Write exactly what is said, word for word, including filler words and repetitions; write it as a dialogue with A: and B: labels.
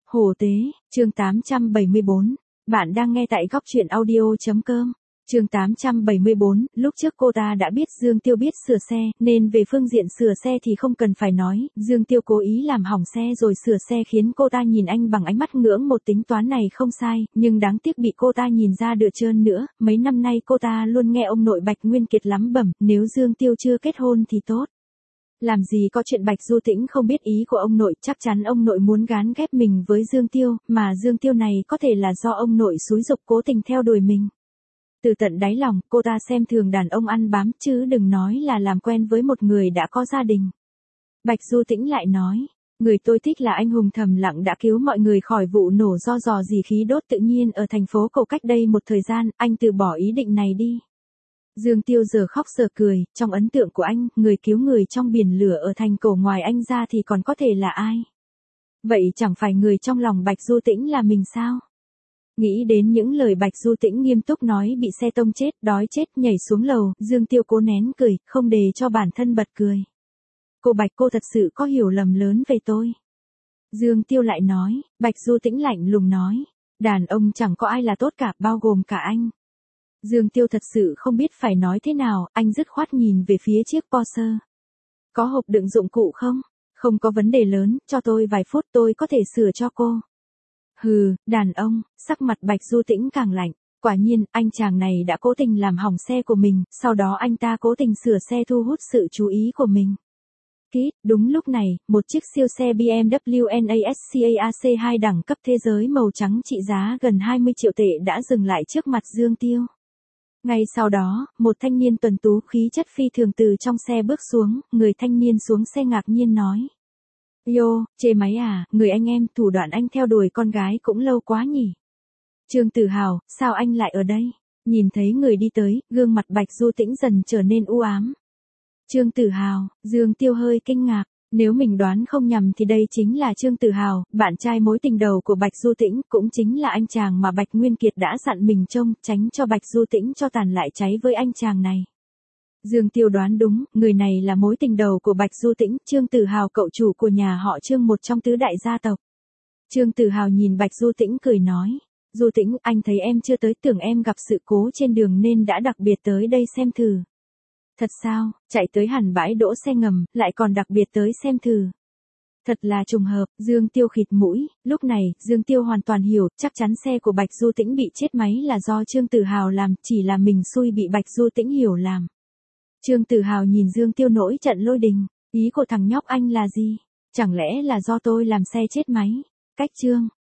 A: Hồ Tế, chương tám trăm bảy mươi bốn. Bạn đang nghe tại góc truyện audio.com. Chương tám trăm bảy mươi bốn, lúc trước cô ta đã biết Dương Tiêu biết sửa xe, nên về phương diện sửa xe thì không cần phải nói, Dương Tiêu cố ý làm hỏng xe rồi sửa xe khiến cô ta nhìn anh bằng ánh mắt ngưỡng một. Tính toán này không sai, nhưng đáng tiếc bị cô ta nhìn ra đựa trơn nữa, mấy năm nay cô ta luôn nghe ông nội Bạch Nguyên Kiệt lắm bẩm, nếu Dương Tiêu chưa kết hôn thì tốt. Làm gì có chuyện Bạch Du Tĩnh không biết ý của ông nội, chắc chắn ông nội muốn gán ghép mình với Dương Tiêu, mà Dương Tiêu này có thể là do ông nội xúi giục cố tình theo đuổi mình. Từ tận đáy lòng, cô ta xem thường đàn ông ăn bám, chứ đừng nói là làm quen với một người đã có gia đình. Bạch Du Tĩnh lại nói, người tôi thích là anh hùng thầm lặng đã cứu mọi người khỏi vụ nổ do rò rỉ khí đốt tự nhiên ở thành phố Cầu cách đây một thời gian, anh từ bỏ ý định này đi. Dương Tiêu giờ khóc giờ cười, trong ấn tượng của anh, người cứu người trong biển lửa ở thành Cổ ngoài anh ra thì còn có thể là ai? Vậy chẳng phải người trong lòng Bạch Du Tĩnh là mình sao? Nghĩ đến những lời Bạch Du Tĩnh nghiêm túc nói bị xe tông chết, đói chết, nhảy xuống lầu, Dương Tiêu cố nén cười, không để cho bản thân bật cười. Cô Bạch, cô thật sự có hiểu lầm lớn về tôi. Dương Tiêu lại nói, Bạch Du Tĩnh lạnh lùng nói, đàn ông chẳng có ai là tốt cả, bao gồm cả anh. Dương Tiêu thật sự không biết phải nói thế nào, anh dứt khoát nhìn về phía chiếc Porsche. Có hộp đựng dụng cụ không? Không có vấn đề lớn, cho tôi vài phút tôi có thể sửa cho cô. Hừ, đàn ông, sắc mặt Bạch Du Tĩnh càng lạnh. Quả nhiên, anh chàng này đã cố tình làm hỏng xe của mình, sau đó anh ta cố tình sửa xe thu hút sự chú ý của mình. Kít, đúng lúc này, một chiếc siêu xe bê em vê NASCAC hai đẳng cấp thế giới màu trắng trị giá gần hai mươi triệu tệ đã dừng lại trước mặt Dương Tiêu. Ngay sau đó, một thanh niên tuấn tú khí chất phi thường từ trong xe bước xuống, người thanh niên xuống xe ngạc nhiên nói. Yo, chê máy à, người anh em, thủ đoạn anh theo đuổi con gái cũng lâu quá nhỉ. Trương Tử Hào, sao anh lại ở đây? Nhìn thấy người đi tới, gương mặt Bạch Du Tĩnh dần trở nên u ám. Trương Tử Hào, Dương Tiêu hơi kinh ngạc. Nếu mình đoán không nhầm thì đây chính là Trương Tử Hào, bạn trai mối tình đầu của Bạch Du Tĩnh, cũng chính là anh chàng mà Bạch Nguyên Kiệt đã dặn mình trông, tránh cho Bạch Du Tĩnh cho tàn lại cháy với anh chàng này. Dương Tiêu đoán đúng, người này là mối tình đầu của Bạch Du Tĩnh, Trương Tử Hào cậu chủ của nhà họ Trương, một trong tứ đại gia tộc. Trương Tử Hào nhìn Bạch Du Tĩnh cười nói, Du Tĩnh, anh thấy em chưa tới, tưởng em gặp sự cố trên đường nên đã đặc biệt tới đây xem thử. Thật sao, chạy tới hẳn bãi đỗ xe ngầm, lại còn đặc biệt tới xem thử. Thật là trùng hợp, Dương Tiêu khịt mũi, lúc này, Dương Tiêu hoàn toàn hiểu, chắc chắn xe của Bạch Du Tĩnh bị chết máy là do Trương Tử Hào làm, chỉ là mình xui bị Bạch Du Tĩnh hiểu làm. Trương Tử Hào nhìn Dương Tiêu nổi trận lôi đình, ý của thằng nhóc anh là gì? Chẳng lẽ là do tôi làm xe chết máy? Cách Trương